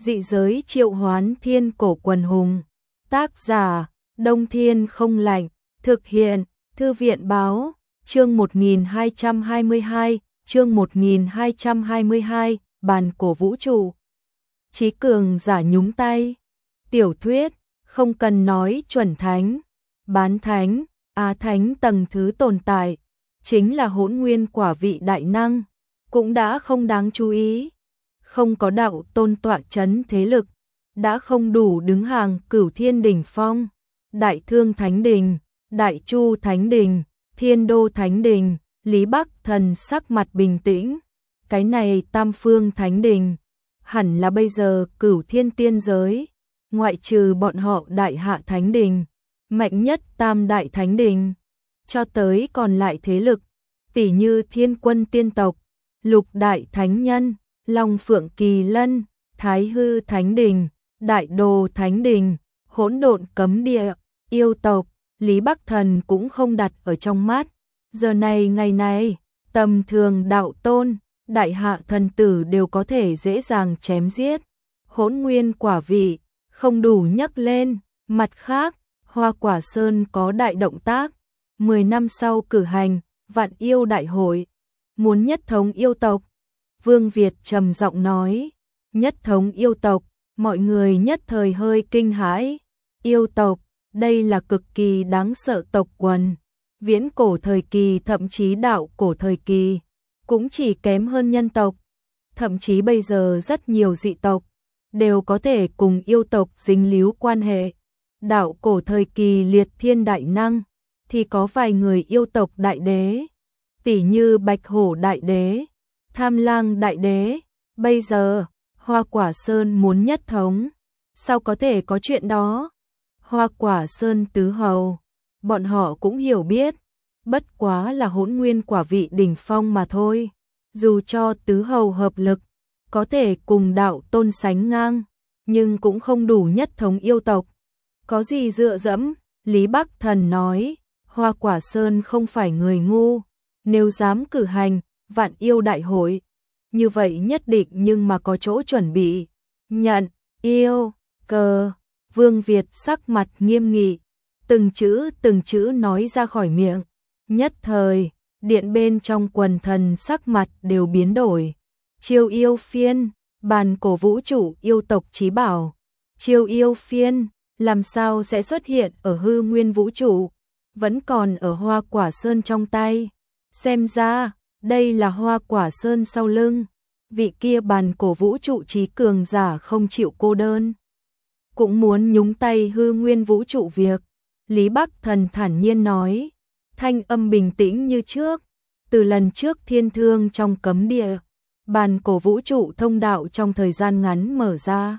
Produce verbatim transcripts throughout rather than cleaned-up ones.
Dị giới triệu hoán thiên cổ quần hùng. Tác giả, Đông Thiên Không Lạnh. Thực hiện, Thư viện báo. Chương một nghìn hai trăm hai mươi hai, chương một nghìn hai trăm hai mươi hai, bàn cổ vũ trụ. Chí cường giả nhúng tay. Tiểu thuyết, không cần nói chuẩn thánh, bán thánh, á thánh tầng thứ tồn tại, chính là hỗn nguyên quả vị đại năng, cũng đã không đáng chú ý. Không có đạo tôn tọa chấn thế lực, đã không đủ đứng hàng Cửu Thiên đỉnh phong, Đại Thương Thánh Đình, Đại Chu Thánh Đình, Thiên Đô Thánh Đình. Lý Bắc Thần sắc mặt bình tĩnh. Cái này Tam Phương Thánh Đình, hẳn là bây giờ Cửu Thiên tiên giới, ngoại trừ bọn họ Đại Hạ Thánh Đình, mạnh nhất Tam Đại Thánh Đình, cho tới còn lại thế lực, tỷ như Thiên Quân tiên tộc, Lục Đại Thánh Nhân, Long Phượng Kỳ Lân, Thái Hư Thánh Đình, Đại Đồ Thánh Đình, Hỗn Độn Cấm Địa, yêu tộc. Lý Bắc Thần cũng không đặt ở trong mắt. Giờ này ngày này, tầm thường đạo tôn, đại hạ thần tử đều có thể dễ dàng chém giết. Hỗn nguyên quả vị, không đủ nhấc lên. Mặt khác, Hoa Quả Sơn có đại động tác. Mười năm sau cử hành, Vạn Yêu Đại Hội. Muốn nhất thống yêu tộc. Vương Việt trầm giọng nói. Nhất thống yêu tộc, mọi người nhất thời hơi kinh hãi. Yêu tộc, đây là cực kỳ đáng sợ tộc quần. Viễn cổ thời kỳ thậm chí đạo cổ thời kỳ, cũng chỉ kém hơn nhân tộc. Thậm chí bây giờ rất nhiều dị tộc, đều có thể cùng yêu tộc dính líu quan hệ. Đạo cổ thời kỳ liệt thiên đại năng, thì có vài người yêu tộc đại đế, tỷ như Bạch Hổ đại đế, Tham Lang đại đế. Bây giờ, Hoa Quả Sơn muốn nhất thống, sao có thể có chuyện đó? Hoa Quả Sơn tứ hầu, bọn họ cũng hiểu biết, bất quá là hỗn nguyên quả vị đỉnh phong mà thôi. Dù cho tứ hầu hợp lực, có thể cùng đạo tôn sánh ngang, nhưng cũng không đủ nhất thống yêu tộc. Có gì dựa dẫm? Lý Bắc Thần nói, Hoa Quả Sơn không phải người ngu, nếu dám cử hành Vạn Yêu Đại Hội, như vậy nhất định nhưng mà có chỗ chuẩn bị. Nhận, yêu, cờ. Vương Việt sắc mặt nghiêm nghị, từng chữ từng chữ nói ra khỏi miệng. Nhất thời, điện bên trong quần thần sắc mặt đều biến đổi. Chiêu yêu phiên, bàn cổ vũ trụ yêu tộc chí bảo. Chiêu yêu phiên, làm sao sẽ xuất hiện ở hư nguyên vũ trụ, vẫn còn ở Hoa Quả Sơn trong tay. Xem ra, đây là Hoa Quả Sơn sau lưng. Vị kia bàn cổ vũ trụ chí cường giả không chịu cô đơn, cũng muốn nhúng tay hư nguyên vũ trụ việc. Lý Bắc Thần thản nhiên nói, thanh âm bình tĩnh như trước. Từ lần trước thiên thương trong cấm địa, bàn cổ vũ trụ thông đạo trong thời gian ngắn mở ra.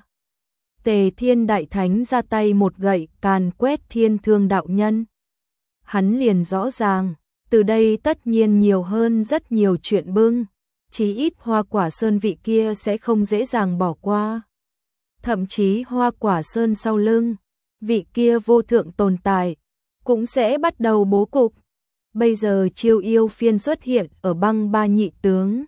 Tề Thiên Đại Thánh ra tay một gậy càn quét thiên thương đạo nhân. Hắn liền rõ ràng, từ đây tất nhiên nhiều hơn rất nhiều chuyện bưng, chí ít Hoa Quả Sơn vị kia sẽ không dễ dàng bỏ qua. Thậm chí Hoa Quả Sơn sau lưng, vị kia vô thượng tồn tại, cũng sẽ bắt đầu bố cục. Bây giờ chiêu yêu phiên xuất hiện ở băng ba nhị tướng.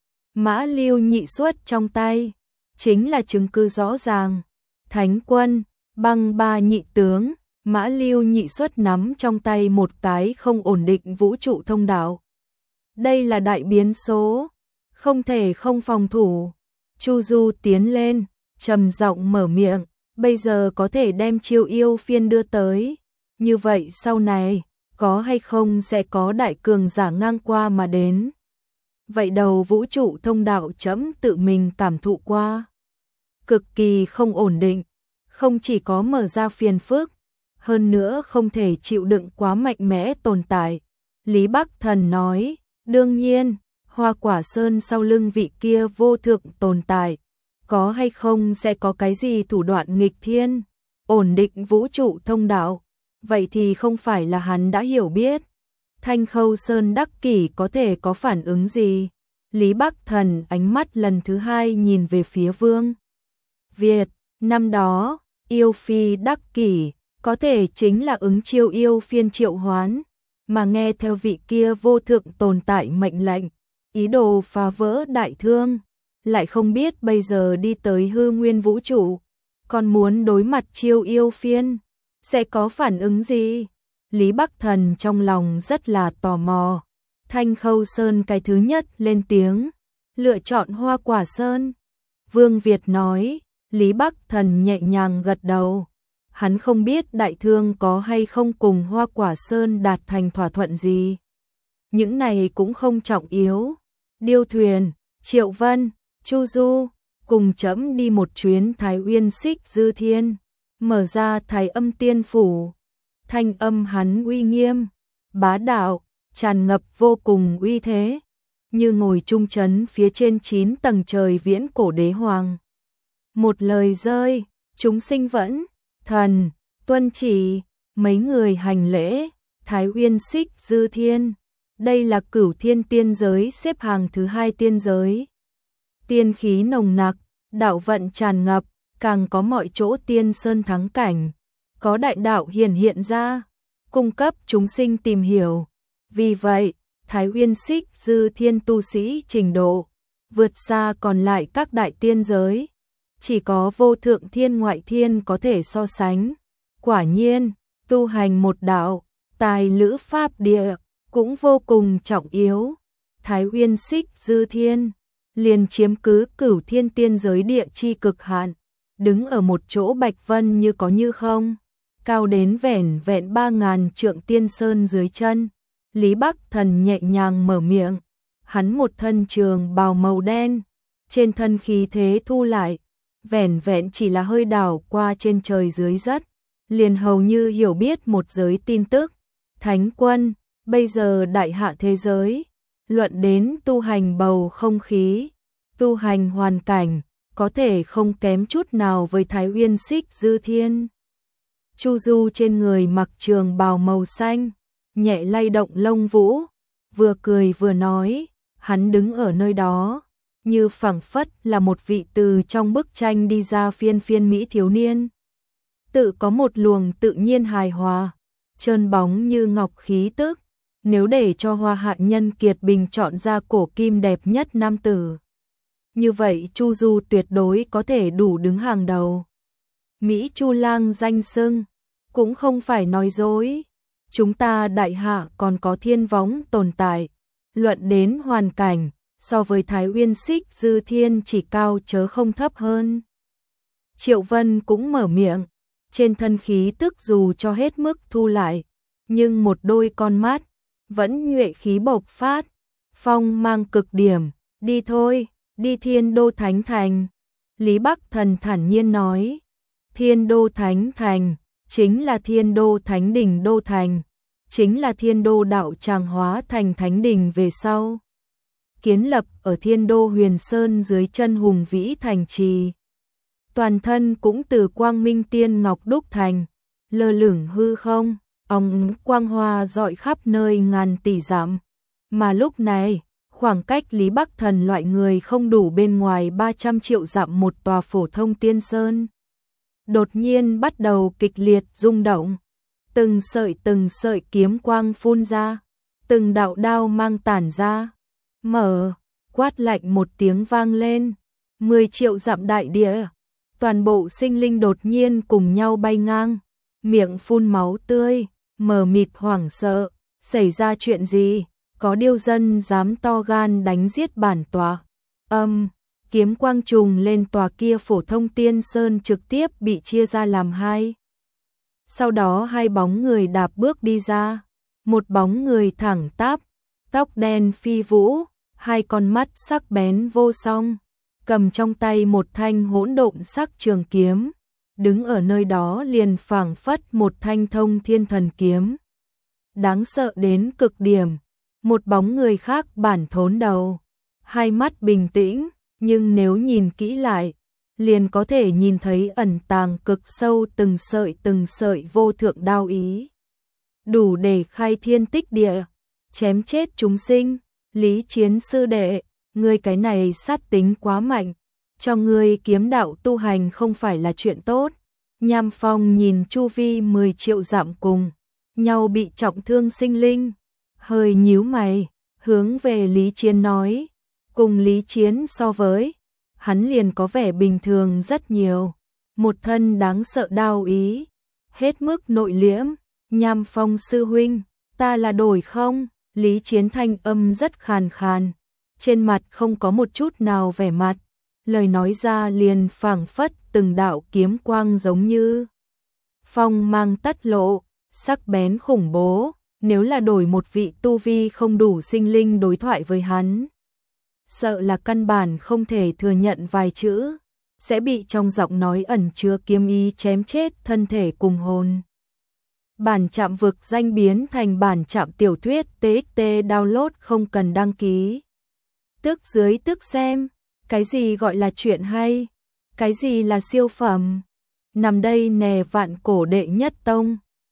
Mã Lưu nhị xuất trong tay, chính là chứng cứ rõ ràng. Thánh quân, băng ba nhị tướng, Mã Lưu nhị xuất nắm trong tay một cái không ổn định vũ trụ thông đạo. Đây là đại biến số, không thể không phòng thủ. Chu Du tiến lên, trầm giọng mở miệng, bây giờ có thể đem chiêu yêu phiên đưa tới. Như vậy sau này, có hay không sẽ có đại cường giả ngang qua mà đến. Vậy đầu vũ trụ thông đạo chấm tự mình cảm thụ qua. Cực kỳ không ổn định, không chỉ có mở ra phiền phức, hơn nữa không thể chịu đựng quá mạnh mẽ tồn tại. Lý Bắc Thần nói, đương nhiên, Hoa Quả Sơn sau lưng vị kia vô thượng tồn tại, có hay không sẽ có cái gì thủ đoạn nghịch thiên, ổn định vũ trụ thông đạo, vậy thì không phải là hắn đã hiểu biết. Thanh Khâu Sơn Đắc Kỷ có thể có phản ứng gì? Lý Bắc Thần ánh mắt lần thứ hai nhìn về phía Vương Việt. Năm đó, yêu phi Đắc Kỷ có thể chính là ứng chiêu yêu phiên triệu hoán, mà nghe theo vị kia vô thượng tồn tại mệnh lệnh, ý đồ phá vỡ đại thương, lại không biết bây giờ đi tới hư nguyên vũ trụ, còn muốn đối mặt Chiêu Yêu Phiên, sẽ có phản ứng gì? Lý Bắc Thần trong lòng rất là tò mò. Thanh Khâu Sơn cái thứ nhất lên tiếng, lựa chọn Hoa Quả Sơn. Vương Việt nói, Lý Bắc Thần nhẹ nhàng gật đầu. Hắn không biết Đại Thương có hay không cùng Hoa Quả Sơn đạt thành thỏa thuận gì. Những này cũng không trọng yếu. Điêu Thuyền, Triệu Vân, Chu Du, cùng chấm đi một chuyến Thái Uyên Xích Dư Thiên, mở ra Thái Âm Tiên Phủ. Thanh âm hắn uy nghiêm, bá đạo, tràn ngập vô cùng uy thế, như ngồi trung trấn phía trên chín tầng trời viễn cổ đế hoàng. Một lời rơi, chúng sinh vẫn, thần, tuân chỉ, mấy người hành lễ, Thái Uyên Xích Dư Thiên. Đây là Cửu Thiên tiên giới xếp hàng thứ hai tiên giới. Tiên khí nồng nặc, đạo vận tràn ngập, càng có mọi chỗ tiên sơn thắng cảnh, có đại đạo hiển hiện ra, cung cấp chúng sinh tìm hiểu. Vì vậy, Thái Uyên Xích Dư Thiên tu sĩ trình độ vượt xa còn lại các đại tiên giới, chỉ có Vô Thượng Thiên Ngoại Thiên có thể so sánh. Quả nhiên, tu hành một đạo, tài lữ pháp địa cũng vô cùng trọng yếu. Thái Uyên Xích Dư Thiên liền chiếm cứ Cửu Thiên tiên giới địa chi cực hạn, đứng ở một chỗ bạch vân như có như không, cao đến vẻn vẹn ba ngàn trượng tiên sơn dưới chân. Lý Bắc Thần nhẹ nhàng mở miệng, hắn một thân trường bào màu đen, trên thân khí thế thu lại, vẻn vẹn chỉ là hơi đảo qua trên trời dưới đất, liền hầu như hiểu biết một giới tin tức. Thánh quân, bây giờ đại hạ thế giới, luận đến tu hành bầu không khí, tu hành hoàn cảnh, có thể không kém chút nào với Thái Uyên Xích Dư Thiên. Chu Du trên người mặc trường bào màu xanh, nhẹ lay động lông vũ, vừa cười vừa nói, hắn đứng ở nơi đó, như phảng phất là một vị từ trong bức tranh đi ra phiên phiên mỹ thiếu niên. Tự có một luồng tự nhiên hài hòa, trơn bóng như ngọc khí tức, nếu để cho Hoa Hạ Nhân Kiệt bình chọn ra cổ kim đẹp nhất nam tử, như vậy Chu Du tuyệt đối có thể đủ đứng hàng đầu. Mỹ Chu Lang danh xưng, cũng không phải nói dối. Chúng ta đại hạ còn có thiên võng tồn tại, luận đến hoàn cảnh, so với Thái Uyên Xích Dư Thiên chỉ cao chớ không thấp hơn. Triệu Vân cũng mở miệng, trên thân khí tức dù cho hết mức thu lại, nhưng một đôi con mắt vẫn nhuệ khí bộc phát, phong mang cực điểm. Đi thôi, đi Thiên Đô Thánh Thành. Lý Bắc Thần thản nhiên nói, Thiên Đô Thánh Thành chính là Thiên Đô Thánh Đình Đô Thành, chính là Thiên Đô đạo tràng hóa thành Thánh Đình về sau, kiến lập ở Thiên Đô Huyền Sơn dưới chân hùng vĩ thành trì. Toàn thân cũng từ quang minh tiên ngọc đúc thành, lơ lửng hư không, óng quang hoa rọi khắp nơi ngàn tỷ dặm. Mà lúc này, khoảng cách Lý Bắc Thần loại người không đủ bên ngoài ba trăm triệu dặm một tòa phổ thông tiên sơn, đột nhiên bắt đầu kịch liệt rung động. Từng sợi từng sợi kiếm quang phun ra, từng đạo đao mang tản ra. Mở, quát lạnh một tiếng vang lên, mười triệu dặm đại địa, toàn bộ sinh linh đột nhiên cùng nhau bay ngang, miệng phun máu tươi, mờ mịt hoảng sợ, xảy ra chuyện gì? Có điêu dân dám to gan đánh giết bản tòa. Âm, kiếm quang trùng lên tòa kia phổ thông tiên sơn trực tiếp bị chia ra làm hai. Sau đó hai bóng người đạp bước đi ra, một bóng người thẳng tắp, tóc đen phi vũ, hai con mắt sắc bén vô song, cầm trong tay một thanh hỗn độn sắc trường kiếm, đứng ở nơi đó liền phảng phất một thanh thông thiên thần kiếm, đáng sợ đến cực điểm. Một bóng người khác bản thốn đầu, hai mắt bình tĩnh, nhưng nếu nhìn kỹ lại, liền có thể nhìn thấy ẩn tàng cực sâu từng sợi từng sợi vô thượng đao ý, đủ để khai thiên tích địa, chém chết chúng sinh. Lý Chiến sư đệ, ngươi cái này sát tính quá mạnh, cho ngươi kiếm đạo tu hành không phải là chuyện tốt. Nham Phong nhìn chu vi mười triệu dặm cùng nhau bị trọng thương sinh linh, hơi nhíu mày, hướng về Lý Chiến nói, cùng Lý Chiến so với, hắn liền có vẻ bình thường rất nhiều. Một thân đáng sợ đao ý, hết mức nội liễm. Nham Phong sư huynh, ta là đổi không? Lý Chiến thanh âm rất khàn khàn, trên mặt không có một chút nào vẻ mặt, lời nói ra liền phảng phất từng đạo kiếm quang giống như phong mang tất lộ, sắc bén khủng bố. Nếu là đổi một vị tu vi không đủ sinh linh đối thoại với hắn, sợ là căn bản không thể thừa nhận vài chữ, sẽ bị trong giọng nói ẩn chứa kiếm ý chém chết thân thể cùng hồn. Bản trạm vực danh biến thành bản trạm tiểu thuyết tê ích tê download không cần đăng ký. Tức dưới tức xem, cái gì gọi là chuyện hay, cái gì là siêu phẩm. Nằm đây nè vạn cổ đệ nhất tông.